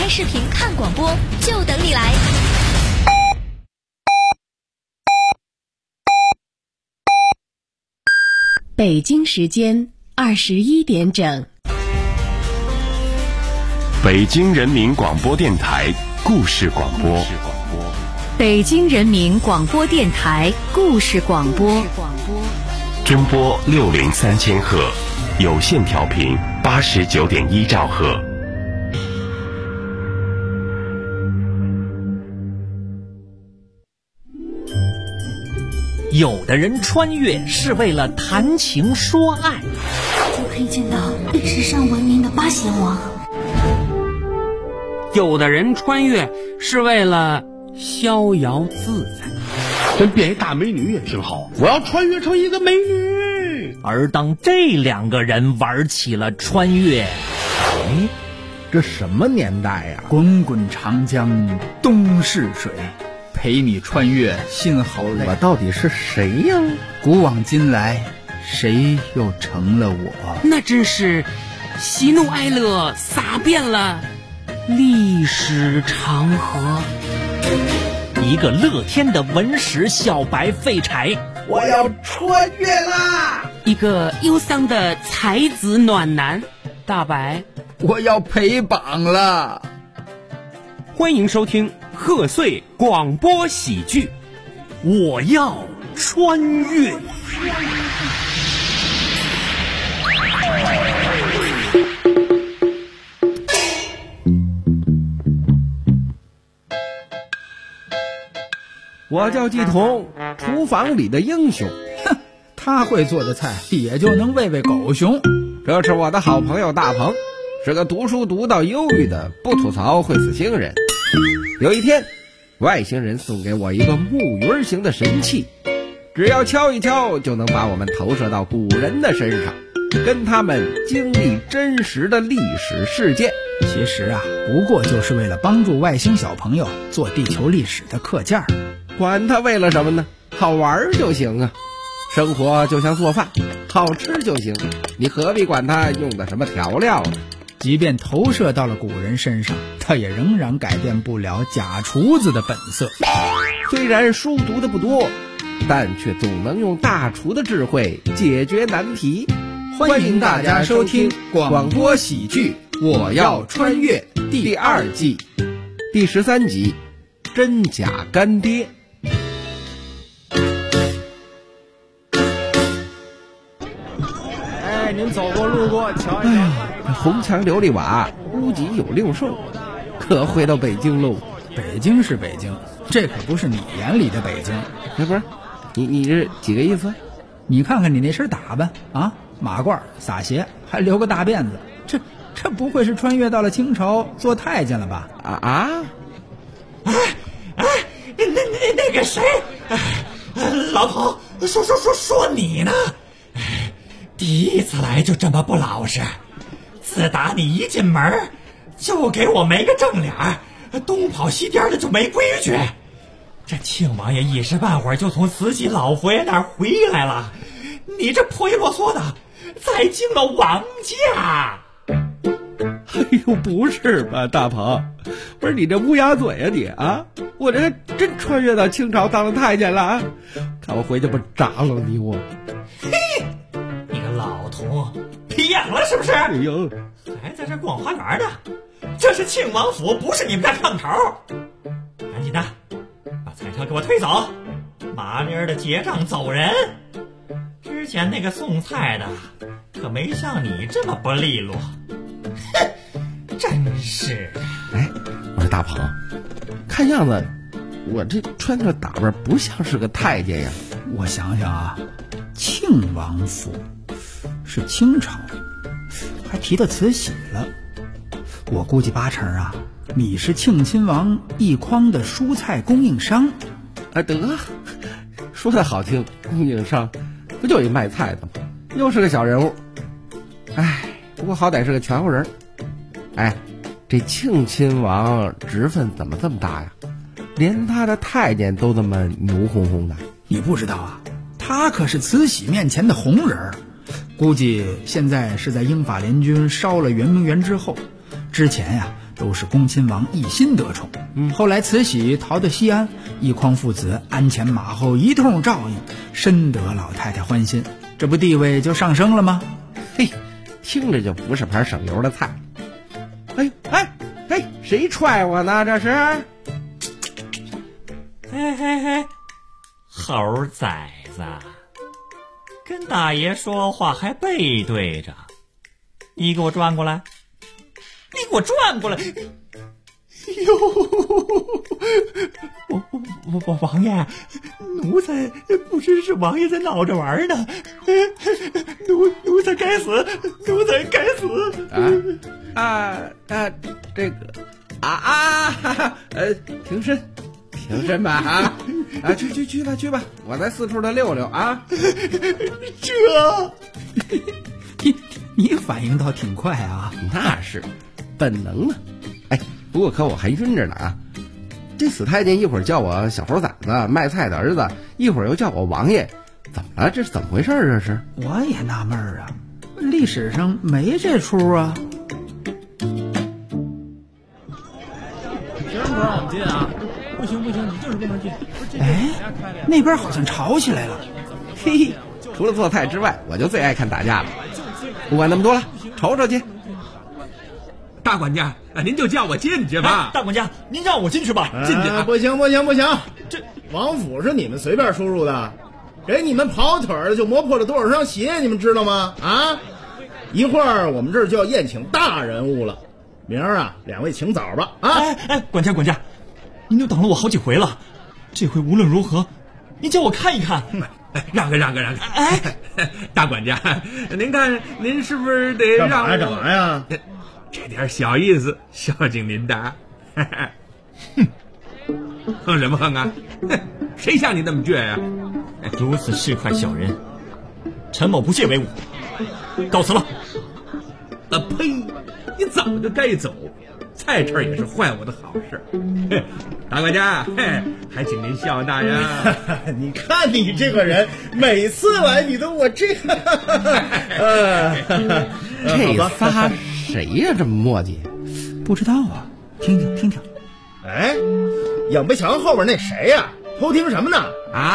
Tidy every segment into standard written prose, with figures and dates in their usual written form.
拍视频看广播，就等你来。 北京时间21点整。 北京人民广播电台故事广播。 北京人民广播电台故事广播。 均波603000赫，有线调频89.1兆赫。 有的人穿越是为了谈情说爱， 就可以见到历史上闻名的八贤王。 有的人穿越是为了逍遥自在， 真变一大美女也挺好，我要穿越成一个美女。 而当这两个人玩起了穿越， 这什么年代呀？ 滚滚长江东逝水，陪你穿越心好累。 我到底是谁呀？ 古往今来，谁又成了我？ 那真是喜怒哀乐洒遍了历史长河。 一个乐天的文史小白废柴， 我要穿越啦！ 一个忧伤的才子暖男大白， 我要陪榜了。 欢迎收听贺岁广播喜剧， 我要穿越。 我叫季童，厨房里的英雄。 哼，他会做的菜也就能喂喂狗熊。 这是我的好朋友大鹏，是个读书读到忧郁的不吐槽会死星人。有一天，外星人送给我一个木鱼形的神器，只要敲一敲就能把我们投射到古人的身上，跟他们经历真实的历史事件。 其实啊，不过就是为了帮助外星小朋友做地球历史的课件。 管他为了什么呢？好玩就行啊！生活就像做饭，好吃就行，你何必管它用的什么调料呢？ 即便投射到了古人身上，他也仍然改变不了假厨子的本色。 虽然书读的不多，但却总能用大厨的智慧解决难题。 欢迎大家收听广播喜剧《我要穿越》第2季第13集《真假干爹》。 您走过路过瞧一瞧， 红墙琉璃瓦，屋脊有六兽，可回到北京喽。 北京是北京，这可不是你眼里的北京。 不是，你这几个意思？ 你看看你那身打扮啊，马褂撒鞋，还留个大辫子，这不会是穿越到了清朝做太监了吧？ 那个谁，老头，说你呢？第一次来就这么不老实，自打你一进门就给我没个正脸，东跑西颠的就没规矩。这庆王爷一时半会儿就从慈禧老佛爷那儿回来了，你这破衣啰嗦的再惊了王家。 哎呦，不是吧，大鹏，不是你这乌鸦嘴啊你啊！我这真穿越到清朝当了太监了啊！看我回去不铡了你我！ 嘿，你个老头，皮痒了是不是？ 哎呦， 还在这逛花园呢？这是庆王府，不是你们家炕头。赶紧的，把彩票给我推走，麻利儿的结账走人。之前那个送菜的可没像你这么不利落。哼，真是的。 哎，我说大鹏，看样子我这穿着打扮不像是个太监呀。 我想想啊，庆王府是清朝，还提到慈禧了。我估计八成啊，你是庆亲王一筐的蔬菜供应商。 得，说的好听，供应商不就一卖菜的吗？又是个小人物。哎，不过好歹是个全乎人。哎，这庆亲王职分怎么这么大呀？连他的太监都这么牛哄哄的。 你不知道啊，他可是慈禧面前的红人。估计现在是在英法联军烧了圆明园之后，之前呀， 都是恭亲王一心得宠。后来慈禧逃到西安，一匡父子鞍前马后一通照应，深得老太太欢心，这不地位就上升了吗？ 嘿，听着就不是盘省油的菜。哎，谁踹我呢？这是？ 嘿，猴崽子，跟大爷说话还背对着，你给我转过来！你给我转过来！哟，我王爷，奴才不知是王爷在闹着玩呢。奴才该死，奴才该死！ 这个停身吧去吧，我再四处的溜溜啊。 这， 你反应倒挺快啊。 那是本能啊。不过可我还晕着呢啊！这死太监一会儿叫我小猴崽子卖菜的儿子，一会儿又叫我王爷，怎么了？这是怎么回事？这是？ 我也纳闷啊，历史上没这出啊。 谁让不让我们进啊？不行，你就是不能进。 那边好像吵起来了。 嘿，除了做菜之外，我就最爱看打架了。不管那么多了，瞅去。 大管家，您就叫我进去吧。 大管家，您让我进去吧。进去。 不行，这王府是你们随便出入的，给你们跑腿的就磨破了多少双鞋，你们知道吗？啊！一会儿我们这儿就要宴请大人物了，明儿啊，两位请早吧。 管家，您就等了我好几回了，这回无论如何，您叫我看一看。 让个。大管家，您看您是不是得让我干嘛呀？ 这点小意思，孝敬您的。哼什么哼啊？谁像你那么倔呀？ 如此市侩小人，陈某不屑为伍，告辞了。 呸！你早就该走，菜这也是坏我的好事。大管家，还请您笑纳呀。 你看你这个人，每次来你都我这个。 这仨谁呀？这么磨叽？ 不知道啊，听听。 影壁墙后边那谁呀？偷听什么呢？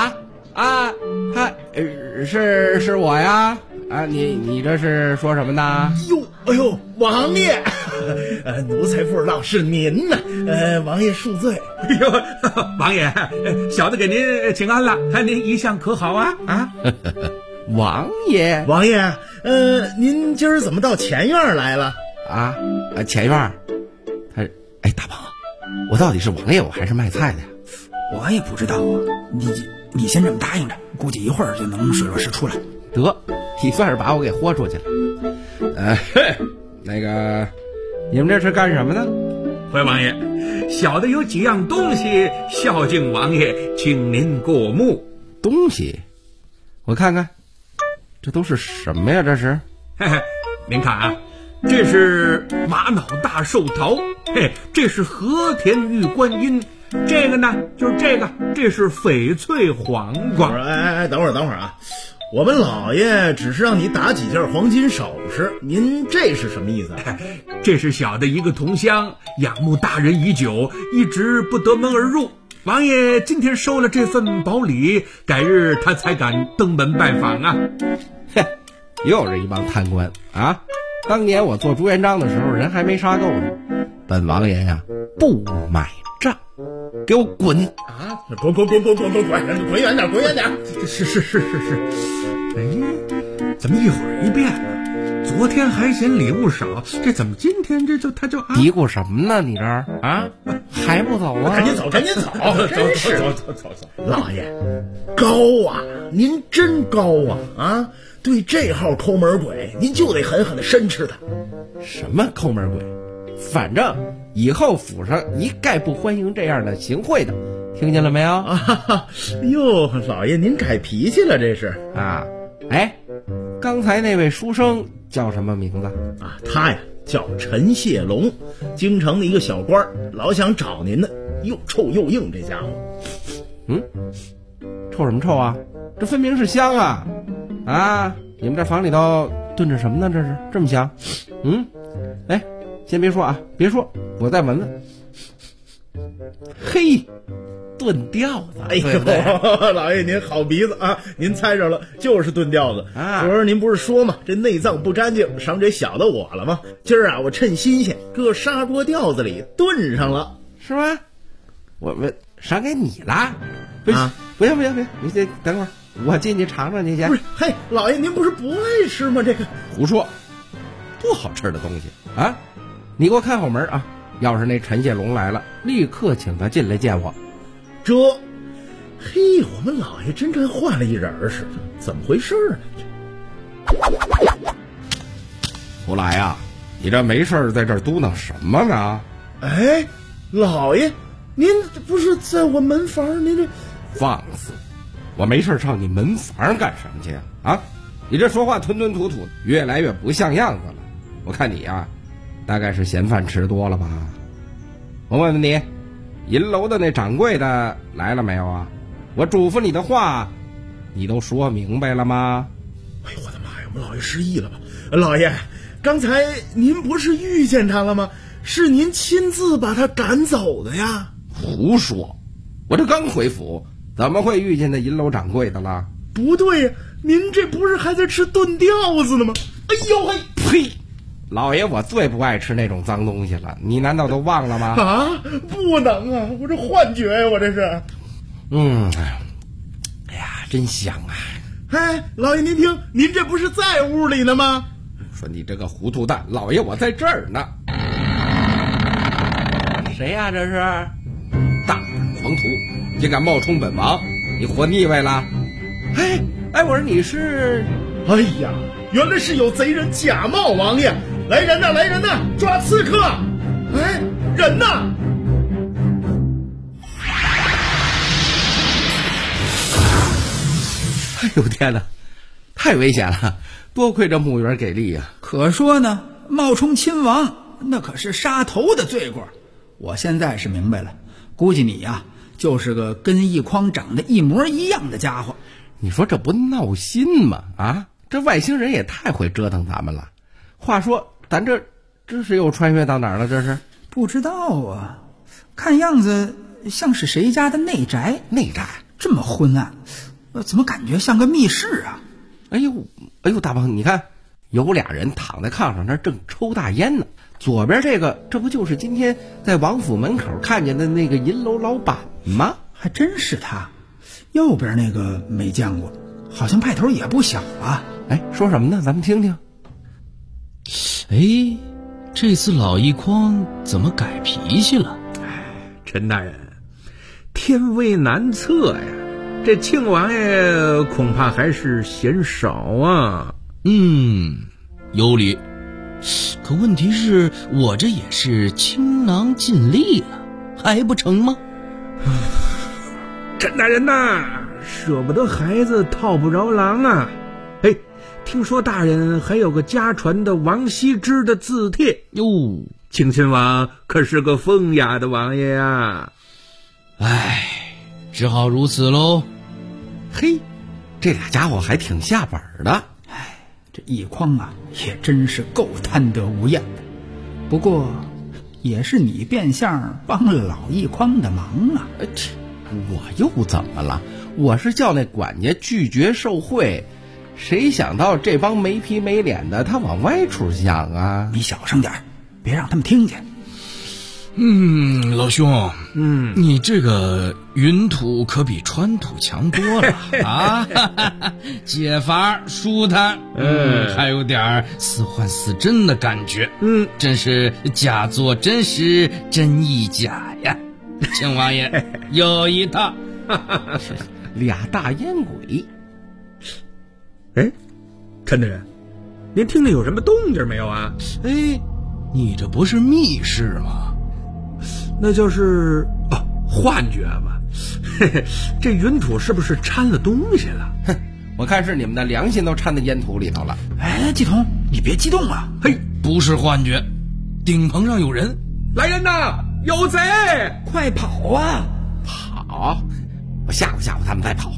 是我呀。你这是说什么呢？ 哎呦，王爷，奴才不知道是您呢。王爷恕罪。 王爷，小的给您请安了，您一向可好啊？ 王爷， 您今儿怎么到前院来了？ 前院？大鹏，我到底是王爷我还是卖菜的呀？ 我也不知道啊。你先这么答应着，估计一会儿就能水落石出来。 得，你算是把我给豁出去了。那个，你们这是干什么呢？ 回王爷，小的有几样东西孝敬王爷，请您过目。 东西？我看看，这都是什么呀？这是？ 您看啊，这是玛瑙大寿桃，这是和田玉观音，这个呢就是这是翡翠黄瓜。 等会儿啊。我们老爷只是让你打几件黄金首饰，您这是什么意思？ 这是小的一个同乡，仰慕大人已久，一直不得门而入。王爷今天收了这份宝礼，改日他才敢登门拜访啊。 又是一帮贪官啊！当年我做朱元璋的时候，人还没杀够呢。本王爷呀，不买账，给我滚！ 滚远点！ 是。怎么一会儿一变了？昨天还嫌礼物少，这怎么今天他就嘀咕什么呢？你这儿还不走啊？ 赶紧走！走！老爷，高啊！您真高啊！对这号抠门鬼，您就得狠狠的申斥他。 什么抠门鬼？反正以后府上一概不欢迎这样的行贿的，听见了没有？ 老爷您改脾气了，这是啊？刚才那位书生叫什么名字啊？他呀叫陈谢龙，京城的一个小官，老想找您呢，又臭又硬，这家伙。 臭什么臭啊？这分明是香啊！你们这房里头炖着什么呢？这是这么香？ 先别说啊，别说，我再闻闻。嘿，炖吊子， 哎呦，老爷您好鼻子啊！您猜着了，就是炖吊子啊。昨儿您不是说嘛，这内脏不干净，赏这小的我了吗？今儿啊，我趁新鲜，搁砂锅吊子里炖上了， 是吗？我赏给你了？不行，你先等会儿，我进去尝尝去去。 不是，嘿，老爷您不是不爱吃吗？这个胡说，多好吃的东西啊！你给我看后门啊！要是那陈谢龙来了，立刻请他进来见我。 嘿，我们老爷真跟换了一人似的，怎么回事呢？ 胡来呀，你这没事在这儿嘟囔什么呢？ 哎，老爷，您不是在我门房？您这放肆！我没事上你门房干什么去啊？你这说话吞吞吐吐，越来越不像样子了。我看你呀，大概是闲饭吃多了吧？我问问你，银楼的那掌柜的来了没有啊？我嘱咐你的话，你都说明白了吗？ 哎呦我的妈呀，我们老爷失忆了吧？老爷，刚才您不是遇见他了吗？是您亲自把他赶走的呀？ 胡说！我这刚回府，怎么会遇见那银楼掌柜的了？ 不对呀，您这不是还在吃炖吊子呢吗？哎呦嘿， 呸！老爷，我最不爱吃那种脏东西了，你难道都忘了吗？ 啊，不能啊，我这幻觉呀，我这是。 哎呀，真香啊！ 哎，老爷您听，您这不是在屋里呢吗？ 说你这个糊涂蛋，老爷我在这儿呢。谁呀？这是大胆狂徒，竟敢冒充本王，你活腻歪了？哎，我说你是？ 哎呀，原来是有贼人假冒王爷！来人呐，来人呐，抓刺客！哎，人呐！ 哎呦天哪，太危险了！多亏这木园给力呀！ 可说呢，冒充亲王那可是杀头的罪过。我现在是明白了，估计你呀，就是个跟一匡长得一模一样的家伙。 你说这不闹心吗？啊，这外星人也太会折腾咱们了。话说咱这是又穿越到哪儿了？这是不知道啊，看样子像是谁家的内宅。 内宅这么昏暗，怎么感觉像个密室啊？ 哎呦，大鹏，你看有俩人躺在炕上，那正抽大烟呢。左边这不就是今天在王府门口看见的那个银楼老板吗？ 还真是他。右边那个没见过，好像派头也不小啊。 哎，说什么呢？咱们听听。 哎，这次老一匡怎么改脾气了？ 陈大人，天威难测呀，这庆王爷恐怕还是嫌少啊。 有理。可问题是我这也是倾囊尽力了，还不成吗？ 陈大人呐，舍不得孩子套不着狼啊。哎，听说大人还有个家传的王羲之的字帖哟， 庆亲王可是个风雅的王爷呀。 哎，只好如此喽。 嘿，这俩家伙还挺下本的。 这一匡啊，也真是够贪得无厌的。不过，也是你变相帮了老一匡的忙啊。 我又怎么了？我是叫那管家拒绝受贿，谁想到这帮没皮没脸的，他往歪处想啊！ 你小声点，别让他们听见。 老兄，你这个云土可比川土强多了啊！解乏舒坦，还有点似幻似真的感觉，真是假作真实，真亦假呀！庆王爷有一套。 俩大烟鬼。 哎，陈大人，您听见有什么动静没有啊？ 哎，你这不是密室吗？ 那就是幻觉吧。这云土是不是掺了东西了？ 哼，我看是你们的良心都掺在烟土里头了。 哎，季童，你别激动啊！ 嘿，不是幻觉，顶棚上有人。 来人呐，有贼！ 快跑啊！ 跑！我吓唬吓唬他们再跑。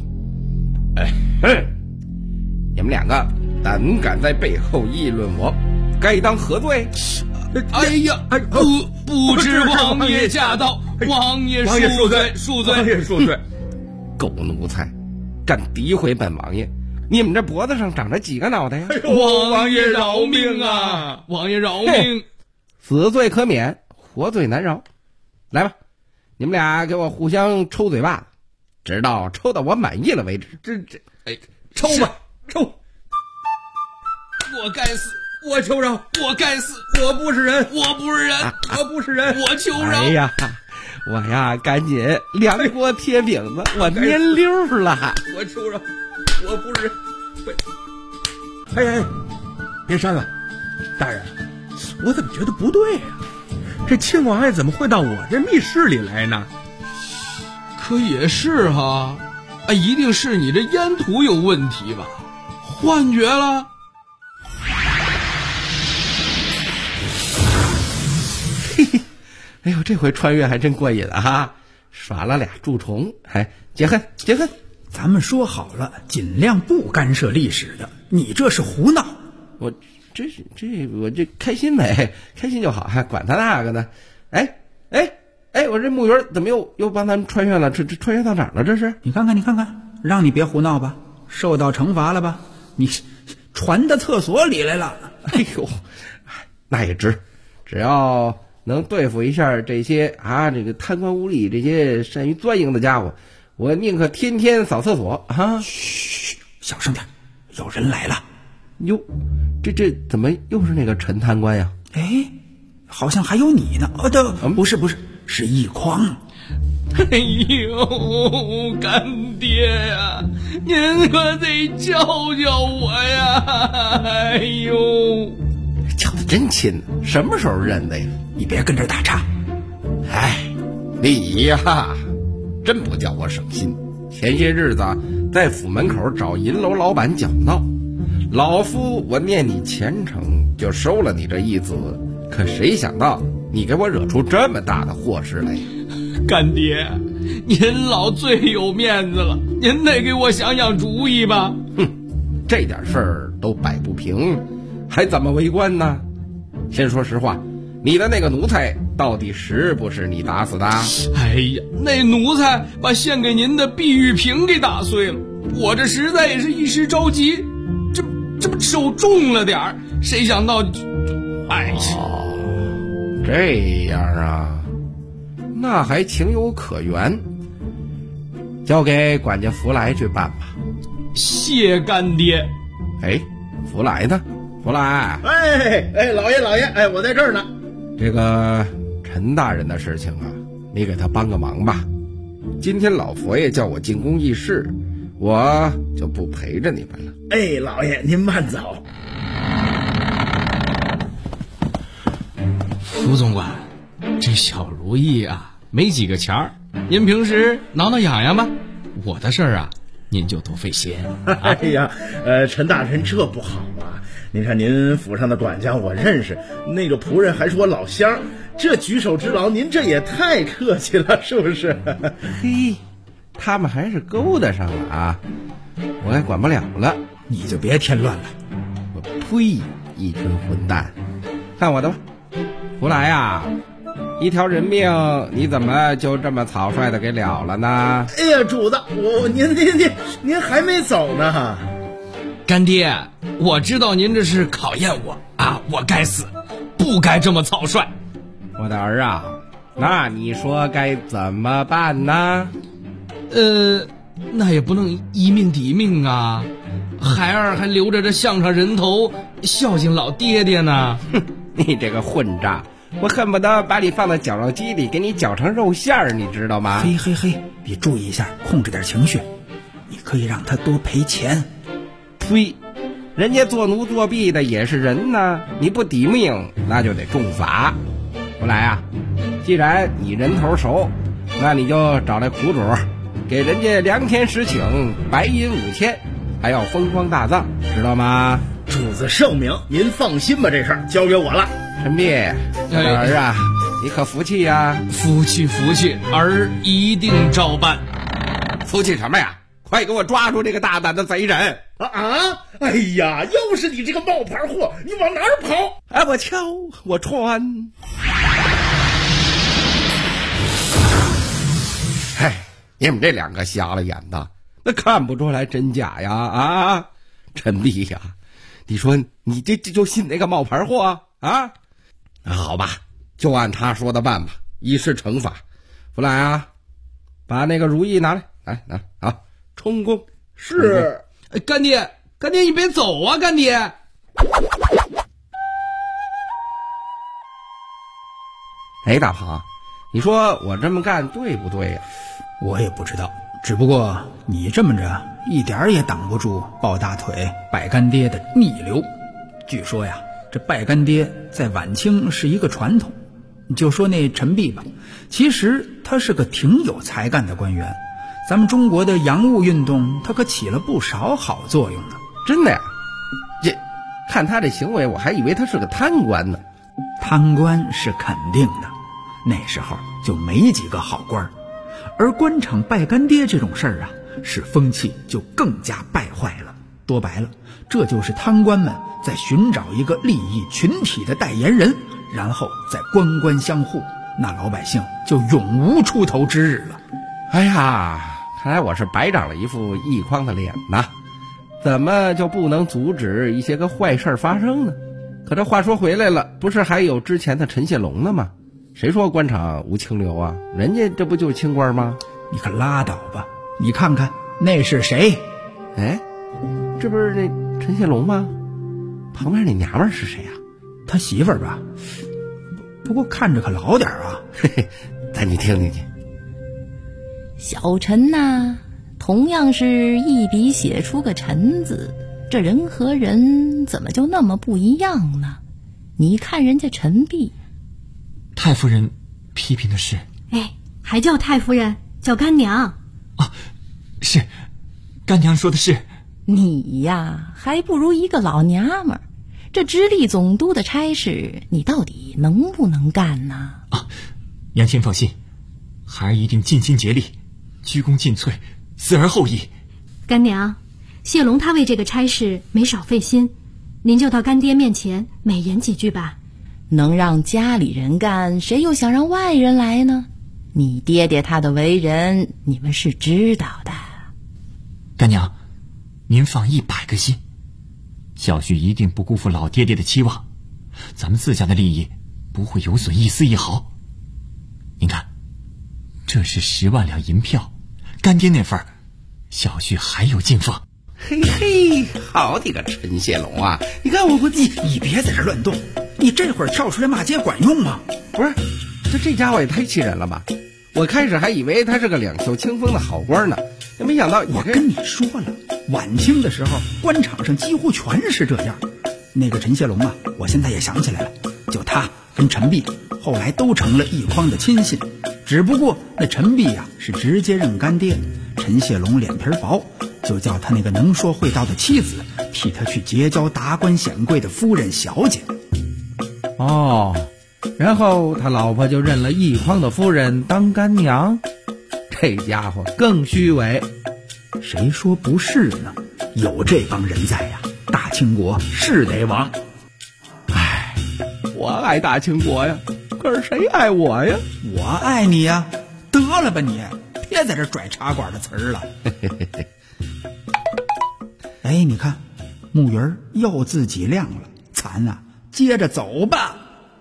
你们两个胆敢在背后议论我，该当何罪？ 哎呀，不知王爷驾到，王爷恕罪，恕罪， 王爷恕罪。 狗奴才，敢诋毁本王爷！你们这脖子上长着几个脑袋呀？ 王爷饶命啊！王爷饶命！ 死罪可免，活罪难饶。来吧，你们俩给我互相抽嘴巴子，直到抽到我满意了为止。 抽吧，抽！ 我该死！ 我求饶！ 我该死！ 我不是人！ 我不是人！ 我不是人！ 我求饶！ 哎呀，我呀，赶紧凉锅贴饼子，我蔫溜了。 我求饶！我不是人！哎，别删了，大人，我怎么觉得不对呀？这庆王爷怎么会到我这密室里来呢？ 可也是哈，一定是你这烟土有问题吧？幻觉了？ 嘿嘿，哎呦，这回穿越还真过瘾啊！耍了俩蛀虫，解恨解恨。 咱们说好了，尽量不干涉历史的，你这是胡闹。 我这开心呗，开心就好，还管他那个呢。我这木鱼怎么又帮咱们穿越了？这穿越到哪儿了？这是？ 你看看，让你别胡闹吧，受到惩罚了吧？你传到厕所里来了。 哎呦，那也值，只要能对付一下这些这个贪官污吏，这些善于钻营的家伙，我宁可天天扫厕所啊！ 嘘，小声点，有人来了。 哟，这怎么又是那个陈贪官呀？ 哎，好像还有你呢。不是，是一匡。 哎呦，干爹呀，您可得教教我呀！哎呦， 叫得真亲，什么时候认的呀？ 你别跟这打岔。 你呀，真不叫我省心。前些日子在府门口找银楼老板搅闹，老夫我念你虔诚，就收了你这一子，可谁想到你给我惹出这么大的祸事来。 干爹，您老最有面子了，您得给我想想主意吧。 这点事儿都摆不平，还怎么为官呢？先说实话，你的那个奴才到底是不是你打死的？ 哎呀，那奴才把献给您的碧玉瓶给打碎了，我这实在也是一时着急，这不手重了点儿，谁想到这样啊，那还情有可原，交给管家福来去办吧。 谢干爹。 福来呢？福来。 老爷，我在这儿呢。 这个陈大人的事情啊，你给他帮个忙吧。今天老佛爷叫我进宫议事，我就不陪着你们了。 老爷您慢走。 福总管，这小如意啊，没几个钱儿，您平时挠挠痒痒吧，我的事儿啊，您就多费心。 陈大人这不好啊！您看您府上的管家我认识，那个仆人还是我老乡，这举手之劳您这也太客气了，是不是？ 他们还是勾搭上了啊，我也管不了了。 你就别添乱了。 我呸，一群混蛋！看我的吧，福来呀，一条人命你怎么就这么草率的给了了呢？ 主子，您还没走呢。 干爹，我知道您这是考验我啊，我该死，不该这么草率。 我的儿啊，那你说该怎么办呢？ 那也不能一命抵命啊，孩儿还留着这项上人头，孝敬老爹爹呢。 你这个混账，我恨不得把你放到绞肉机里给你绞成肉馅儿，你知道吗？ 别注意一下，控制点情绪。你可以让他多赔钱。 呸，人家做奴作弊的也是人呢，你不抵命那就得重罚。福来啊，既然你人头熟，那你就找来苦主，给人家量天实请，白银5000，还要风光大葬，知道吗？ 主子圣明，您放心吧，这事儿交给我了。 陈弼，我的儿啊，你可服气呀？ 服气，儿一定照办。 服气什么呀？ 快给我抓住这个大胆的贼人！ 哎呀，又是你这个冒牌货，你往哪儿跑？ 哎，我敲，我穿。哎，你们这两个瞎了眼的，那看不出来真假呀？啊，陈璧呀，你说你这就信那个冒牌货啊？好吧，就按他说的办吧，以示惩罚。弗莱啊，把那个如意拿来，拿啊，充公。 是。 干爹，你别走啊，干爹！ 哎，大鹏，你说我这么干对不对呀？ 我也不知道，只不过你这么着一点也挡不住抱大腿拜干爹的逆流。据说呀，这拜干爹在晚清是一个传统。你就说那陈璧吧，其实他是个挺有才干的官员，咱们中国的洋务运动他可起了不少好作用呢。 真的呀？这看他这行为，我还以为他是个贪官呢。 贪官是肯定的，那时候就没几个好官，而官场拜干爹这种事儿啊，使风气就更加败坏了。说白了，这就是贪官们在寻找一个利益群体的代言人，然后再官官相护，那老百姓就永无出头之日了。 哎呀，看来我是白长了一副一筐的脸呐，怎么就不能阻止一些个坏事发生呢？可这话说回来了，不是还有之前的陈谢龙呢吗？谁说官场无清流啊？人家这不就是清官吗？ 你可拉倒吧，你看看那是谁？ 哎，这不是那陈谢龙吗？旁边那娘们是谁啊？ 他媳妇儿吧，不过看着可老点啊。 嘿嘿，带你听听去。 小陈呐，同样是一笔写出个陈字，这人和人怎么就那么不一样呢？你看人家陈璧。 太夫人批评的是？ 哎，还叫太夫人，叫干娘。 是，干娘说的是。 你呀，还不如一个老娘们儿。这直隶总督的差事，你到底能不能干呢？ 娘亲放心，孩儿一定尽心竭力，鞠躬尽瘁，死而后已。 干娘，谢龙他为这个差事没少费心，您就到干爹面前美言几句吧。 能让家里人干，谁又想让外人来呢？你爹爹他的为人，你们是知道的。 干娘，您放100个心，小婿一定不辜负老爹爹的期望，咱们自家的利益不会有损一丝一毫。您看，这是10万两银票，干爹那份小婿还有敬奉。 嘿嘿，好你个陈谢龙啊！你看我你别在这乱动，你这会儿跳出来骂街管用吗？ 不是，这家伙也太气人了吧！我开始还以为他是个两袖清风的好官呢，没想到我跟你说了，晚清的时候官场上几乎全是这样。那个陈谢龙啊，我现在也想起来了，就他跟陈璧后来都成了一筐的亲信，只不过那陈璧啊是直接认干爹，陈谢龙脸皮薄，就叫他那个能说会道的妻子替他去结交达官显贵的夫人小姐。 然后他老婆就认了一筐的夫人当干娘，这家伙更虚伪。 谁说不是呢？有这帮人在呀，大清国是得亡。 唉，我爱大清国呀，可是谁爱我呀？ 我爱你呀！得了吧你，别在这拽茶馆的词儿了。哎，你看木鱼儿又自己亮了，咱啊接着走吧。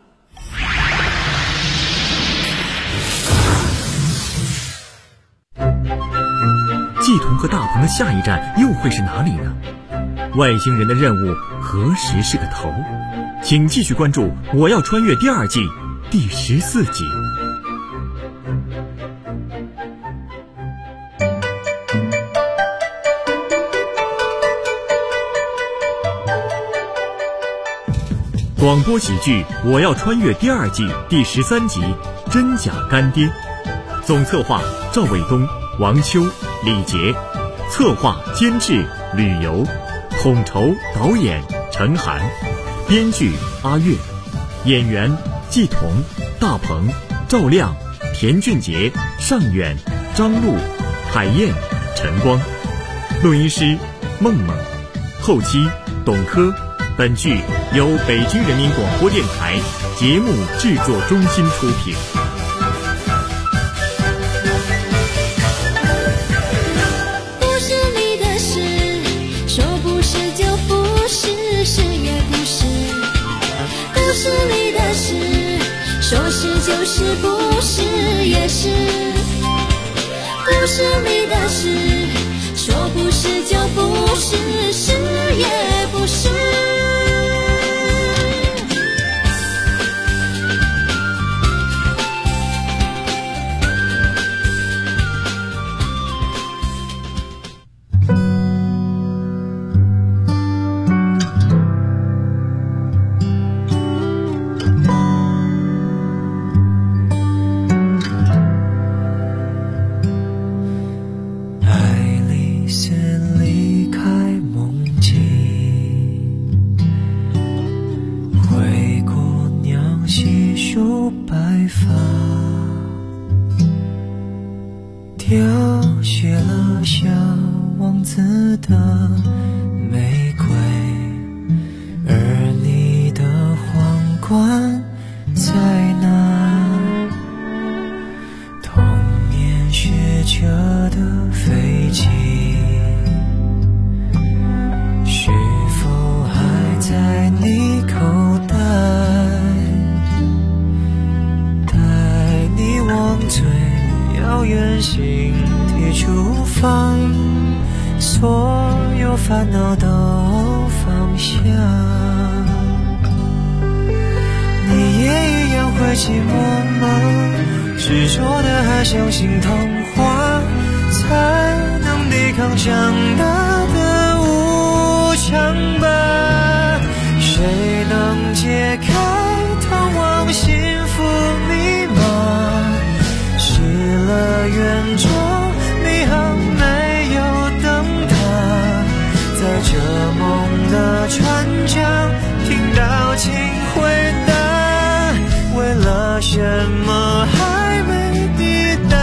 季童和大鹏的下一站又会是哪里呢？外星人的任务何时是个头？请继续关注《我要穿越》第2季第14集。广播喜剧《我要穿越》第2季第13集真假干爹，总策划赵卫东、王秋、李杰，策划监制吕游，统筹导演陈寒，编剧阿月，演员季童、大鹏、赵亮、田俊杰、尚远、张璐、海燕、陈光， 录音师梦梦，后期董珂。本剧由北京人民广播电台节目制作中心出品。 不是你的事，说不是就不是，是也不是。不是你的事，说是就是，不是也是。不是你的事，说不是就不是，是也不是。 凋谢了小王子的玫瑰，而你的皇冠在哪？童年学着的飞机，是否还在你口袋？带你往最遥远星体出发，所有烦恼都放下。你也一样会寂寞吗？执着的还相信童话，才能抵抗长大的无常吧。谁能解开通往幸福密码？失了远中你还没有灯塔，在这梦的船桨听到请回答，为了什么还没抵达？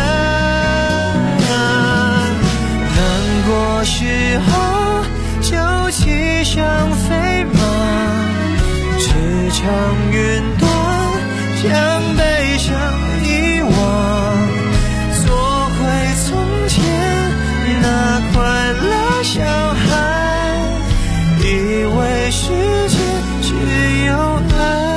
难过时候就骑上飞马，驰骋云端，将悲伤遗忘，做回从前那快乐小孩，以为世界只有爱。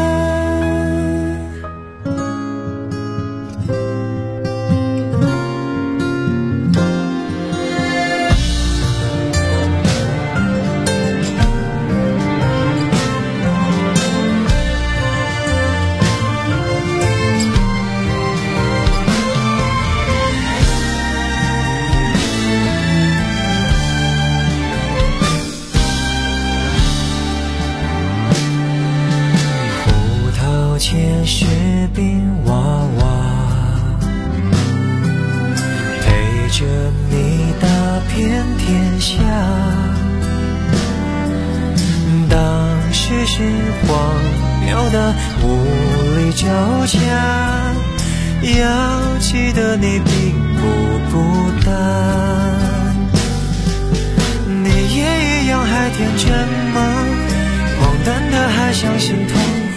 前士兵娃娃，陪着你打遍天下。当时是荒谬的无力交加，要记得你并不孤单。你也一样还天真吗？荒诞的还相信童